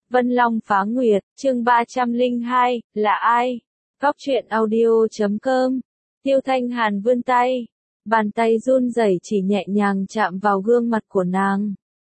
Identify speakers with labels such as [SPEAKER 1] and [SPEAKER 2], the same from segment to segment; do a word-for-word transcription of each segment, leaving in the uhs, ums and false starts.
[SPEAKER 1] Vân Long Phá Nguyệt, chương ba trăm lẻ hai, là ai? Góc truyện audio chấm com. Tiêu Thanh Hàn vươn tay, bàn tay run rẩy chỉ nhẹ nhàng chạm vào gương mặt của nàng.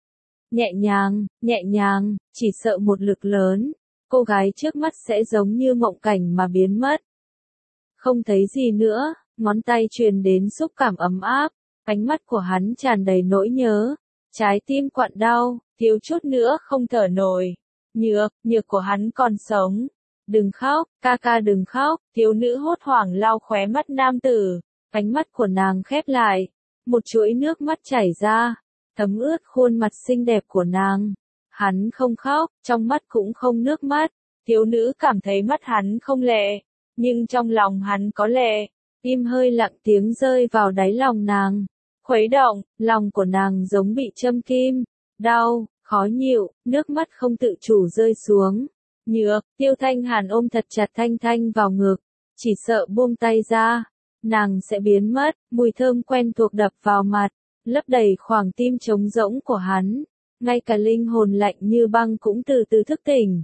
[SPEAKER 1] Nhẹ nhàng, nhẹ nhàng, chỉ sợ một lực lớn, cô gái trước mắt sẽ giống như mộng cảnh mà biến mất. Không thấy gì nữa, ngón tay truyền đến xúc cảm ấm áp, ánh mắt của hắn tràn đầy nỗi nhớ, trái tim quặn đau, thiếu chút nữa không thở nổi. Nhược, nhược của hắn còn sống. Đừng khóc, ca ca đừng khóc, thiếu nữ hốt hoảng lau khóe mắt nam tử, ánh mắt của nàng khép lại, một chuỗi nước mắt chảy ra, thấm ướt khuôn mặt xinh đẹp của nàng. Hắn không khóc, trong mắt cũng không nước mắt, thiếu nữ cảm thấy mắt hắn không lệ, nhưng trong lòng hắn có lệ, tim hơi lặng tiếng rơi vào đáy lòng nàng, khuấy động, lòng của nàng giống bị châm kim, đau, khó nhịu, nước mắt không tự chủ rơi xuống. Nhược, Tiêu Thanh Hàn ôm thật chặt Thanh Thanh vào ngực, chỉ sợ buông tay ra, nàng sẽ biến mất, mùi thơm quen thuộc đập vào mặt, lấp đầy khoảng tim trống rỗng của hắn, ngay cả linh hồn lạnh như băng cũng từ từ thức tỉnh.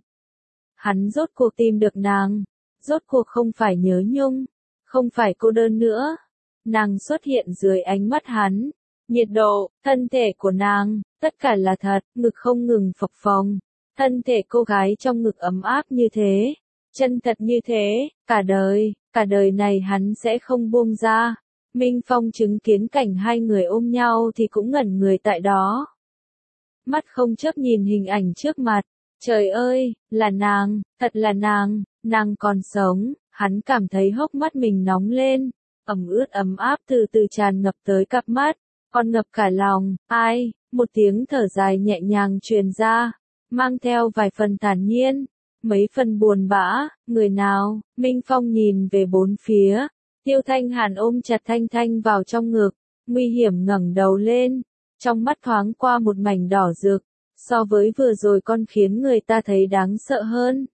[SPEAKER 1] Hắn rốt cuộc tìm được nàng, rốt cuộc không phải nhớ nhung, không phải cô đơn nữa. Nàng xuất hiện dưới ánh mắt hắn, nhiệt độ, thân thể của nàng, tất cả là thật, ngực không ngừng phập phồng. Thân thể cô gái trong ngực ấm áp như thế, chân thật như thế, cả đời, cả đời này hắn sẽ không buông ra. Minh Phong chứng kiến cảnh hai người ôm nhau thì cũng ngẩn người tại đó. Mắt không chớp nhìn hình ảnh trước mặt, trời ơi, là nàng, thật là nàng, nàng còn sống, hắn cảm thấy hốc mắt mình nóng lên, ẩm ướt ấm áp từ từ tràn ngập tới cặp mắt, còn ngập cả lòng, ai, một tiếng thở dài nhẹ nhàng truyền ra, mang theo vài phần thản nhiên, mấy phần buồn bã, người nào, Minh Phong nhìn về bốn phía, Tiêu Thanh Hàn ôm chặt Thanh Thanh vào trong ngực, nguy hiểm ngẩng đầu lên, trong mắt thoáng qua một mảnh đỏ rực, so với vừa rồi con khiến người ta thấy đáng sợ hơn.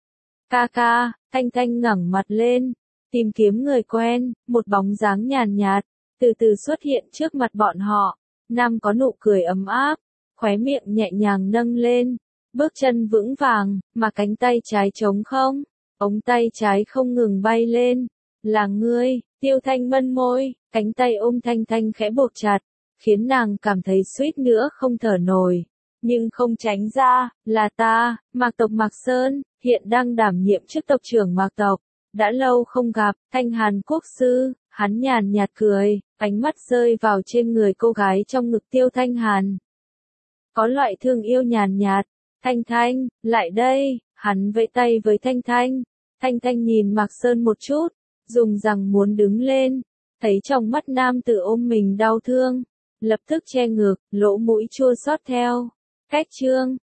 [SPEAKER 1] Ca ca, Thanh Thanh ngẩng mặt lên, tìm kiếm người quen, một bóng dáng nhàn nhạt, từ từ xuất hiện trước mặt bọn họ, nam có nụ cười ấm áp, khóe miệng nhẹ nhàng nâng lên, bước chân vững vàng, mà cánh tay trái trống không, ống tay trái không ngừng bay lên, là ngươi, Tiêu Thanh mân môi, cánh tay ôm Thanh Thanh khẽ buộc chặt, khiến nàng cảm thấy suýt nữa không thở nổi, nhưng không tránh ra, là ta, Mạc tộc Mạc Sơn, hiện đang đảm nhiệm chức tộc trưởng Mạc tộc, đã lâu không gặp, Thanh Hàn quốc sư, hắn nhàn nhạt cười, ánh mắt rơi vào trên người cô gái trong ngực Tiêu Thanh Hàn. Có loại thương yêu nhàn nhạt, Thanh Thanh, lại đây, hắn vẫy tay với Thanh Thanh, Thanh Thanh nhìn Mạc Sơn một chút, dùng rằng muốn đứng lên, thấy trong mắt nam tử ôm mình đau thương, lập tức che ngực, lỗ mũi chua xót theo. Cách chương